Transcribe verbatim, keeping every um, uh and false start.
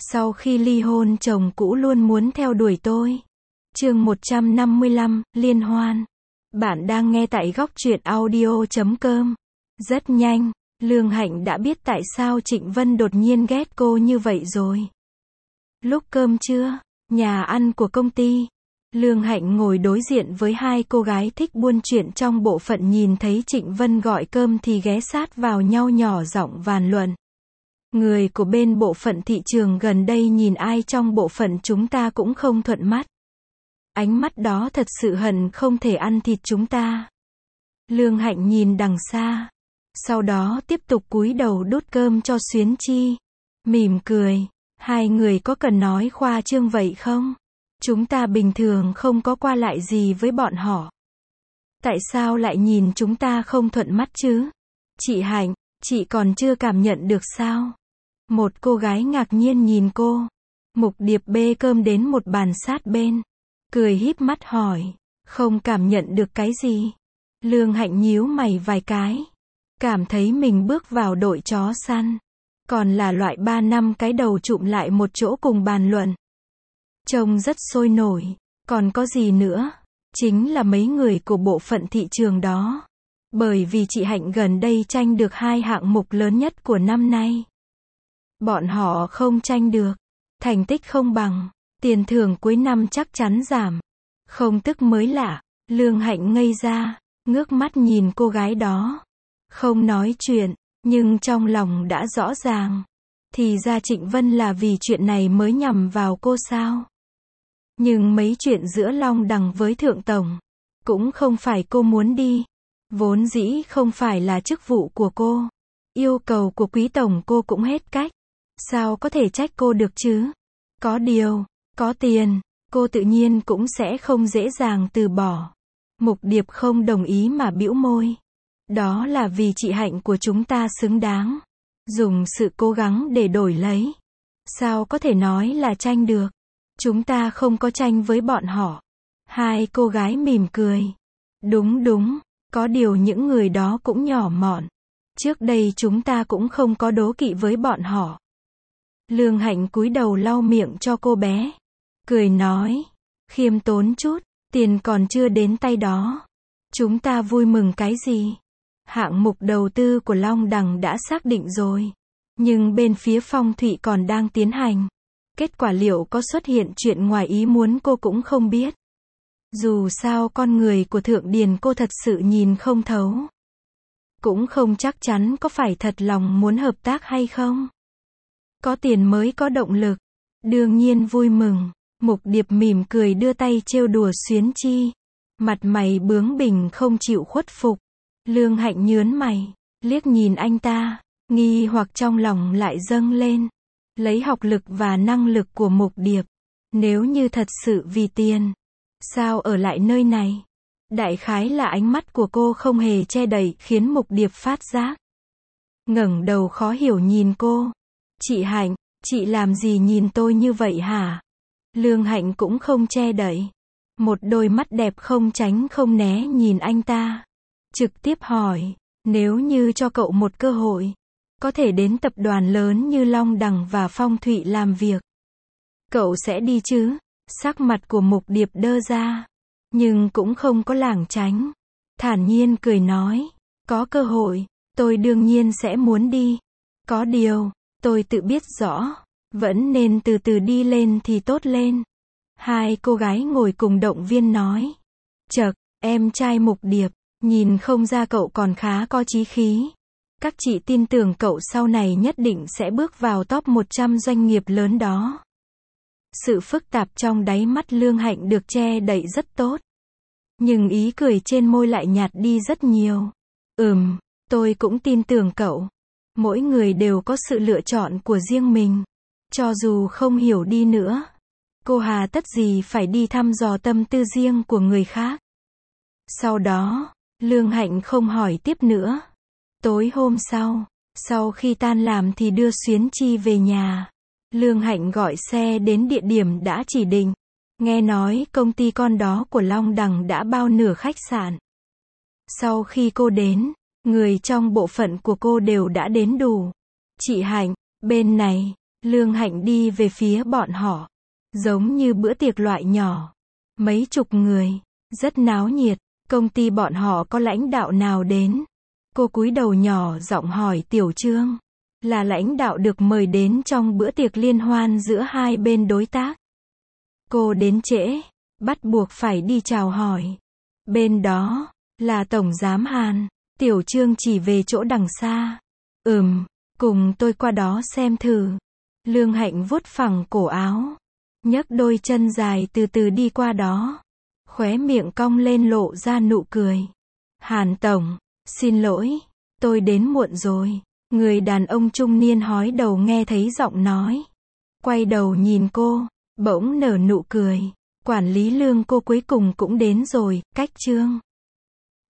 Sau khi ly hôn chồng cũ luôn muốn theo đuổi tôi. Chương một trăm năm mươi lăm, Liên hoan. Bạn đang nghe tại góc truyện audio chấm com. Rất nhanh, Lương Hạnh đã biết tại sao Trịnh Vân đột nhiên ghét cô như vậy rồi. Lúc cơm trưa, nhà ăn của công ty, Lương Hạnh ngồi đối diện với hai cô gái thích buôn chuyện trong bộ phận, nhìn thấy Trịnh Vân gọi cơm thì ghé sát vào nhau nhỏ giọng bàn luận. Người của bên bộ phận thị trường gần đây nhìn ai trong bộ phận chúng ta cũng không thuận mắt. Ánh mắt đó thật sự hận không thể ăn thịt chúng ta. Lương Hạnh nhìn đằng xa, sau đó tiếp tục cúi đầu đút cơm cho Xuyến Chi, mỉm cười. Hai người có cần nói khoa trương vậy không? Chúng ta bình thường không có qua lại gì với bọn họ. Tại sao lại nhìn chúng ta không thuận mắt chứ? Chị Hạnh, chị còn chưa cảm nhận được sao? Một cô gái ngạc nhiên nhìn cô. Mục Điệp bê cơm đến một bàn sát bên, cười híp mắt hỏi, không cảm nhận được cái gì? Lương Hạnh nhíu mày vài cái, cảm thấy mình bước vào đội chó săn, còn là loại ba năm cái đầu chụm lại một chỗ cùng bàn luận. Trông rất sôi nổi, còn có gì nữa? Chính là mấy người của bộ phận thị trường đó. Bởi vì chị Hạnh gần đây tranh được hai hạng mục lớn nhất của năm nay. Bọn họ không tranh được, thành tích không bằng, tiền thưởng cuối năm chắc chắn giảm. Không tức mới lạ. Lương Hạnh ngây ra, ngước mắt nhìn cô gái đó. Không nói chuyện, nhưng trong lòng đã rõ ràng. Thì ra Trịnh Vân là vì chuyện này mới nhằm vào cô sao? Nhưng mấy chuyện giữa Long Đằng với Thượng Tổng, cũng không phải cô muốn đi. Vốn dĩ không phải là chức vụ của cô. Yêu cầu của Quý Tổng cô cũng hết cách. Sao có thể trách cô được chứ? Có điều, có tiền, cô tự nhiên cũng sẽ không dễ dàng từ bỏ. Mục Điệp không đồng ý mà bĩu môi. Đó là vì chị Hạnh của chúng ta xứng đáng. Dùng sự cố gắng để đổi lấy. Sao có thể nói là tranh được? Chúng ta không có tranh với bọn họ. Hai cô gái mỉm cười. Đúng đúng, có điều những người đó cũng nhỏ mọn. Trước đây chúng ta cũng không có đố kỵ với bọn họ. Lương Hạnh cúi đầu lau miệng cho cô bé. Cười nói, khiêm tốn chút, tiền còn chưa đến tay đó. Chúng ta vui mừng cái gì? Hạng mục đầu tư của Long Đằng đã xác định rồi. Nhưng bên phía Phong Thụy còn đang tiến hành. Kết quả liệu có xuất hiện chuyện ngoài ý muốn cô cũng không biết. Dù sao con người của Thượng Điền cô thật sự nhìn không thấu. Cũng không chắc chắn có phải thật lòng muốn hợp tác hay không. Có tiền mới có động lực. Đương nhiên vui mừng. Mục Điệp mỉm cười đưa tay trêu đùa Xuyến Chi. Mặt mày bướng bỉnh không chịu khuất phục. Lương Hạnh nhớn mày, liếc nhìn anh ta, nghi hoặc trong lòng lại dâng lên. Lấy học lực và năng lực của Mục Điệp, nếu như thật sự vì tiền, sao ở lại nơi này? Đại khái là ánh mắt của cô không hề che đậy khiến Mục Điệp phát giác. Ngẩng đầu khó hiểu nhìn cô. Chị Hạnh, chị làm gì nhìn tôi như vậy hả? Lương Hạnh cũng không che đậy. Một đôi mắt đẹp không tránh không né nhìn anh ta. Trực tiếp hỏi, nếu như cho cậu một cơ hội, có thể đến tập đoàn lớn như Long Đằng và Phong Thụy làm việc, cậu sẽ đi chứ? Sắc mặt của Mục Điệp đơ ra, nhưng cũng không có lảng tránh. Thản nhiên cười nói, có cơ hội, tôi đương nhiên sẽ muốn đi. Có điều, tôi tự biết rõ, vẫn nên từ từ đi lên thì tốt lên. Hai cô gái ngồi cùng động viên nói. Chậc, em trai Mục Điệp, nhìn không ra cậu còn khá có chí khí. Các chị tin tưởng cậu sau này nhất định sẽ bước vào top một trăm doanh nghiệp lớn đó. Sự phức tạp trong đáy mắt Lương Hạnh được che đậy rất tốt. Nhưng ý cười trên môi lại nhạt đi rất nhiều. Ừm, tôi cũng tin tưởng cậu. Mỗi người đều có sự lựa chọn của riêng mình. Cho dù không hiểu đi nữa, cô hà tất gì phải đi thăm dò tâm tư riêng của người khác. Sau đó, Lương Hạnh không hỏi tiếp nữa. Tối hôm sau, sau khi tan làm thì đưa Xuyến Chi về nhà. Lương Hạnh gọi xe đến địa điểm đã chỉ định. Nghe nói công ty con đó của Long Đằng đã bao nửa khách sạn. Sau khi cô đến, người trong bộ phận của cô đều đã đến đủ. Chị Hạnh, bên này, Lương Hạnh đi về phía bọn họ. Giống như bữa tiệc loại nhỏ. Mấy chục người. Rất náo nhiệt. Công ty bọn họ có lãnh đạo nào đến? Cô cúi đầu nhỏ giọng hỏi Tiểu Trương. Là lãnh đạo được mời đến trong bữa tiệc liên hoan giữa hai bên đối tác. Cô đến trễ. Bắt buộc phải đi chào hỏi. Bên đó, là Tổng Giám Hàn. Tiểu Trương chỉ về chỗ đằng xa. Ừm, cùng tôi qua đó xem thử. Lương Hạnh vuốt phẳng cổ áo. Nhấc đôi chân dài từ từ đi qua đó. Khóe miệng cong lên lộ ra nụ cười. Hàn Tổng, xin lỗi, tôi đến muộn rồi. Người đàn ông trung niên hói đầu nghe thấy giọng nói. Quay đầu nhìn cô, bỗng nở nụ cười. Quản lý Lương cô cuối cùng cũng đến rồi, cách Trương.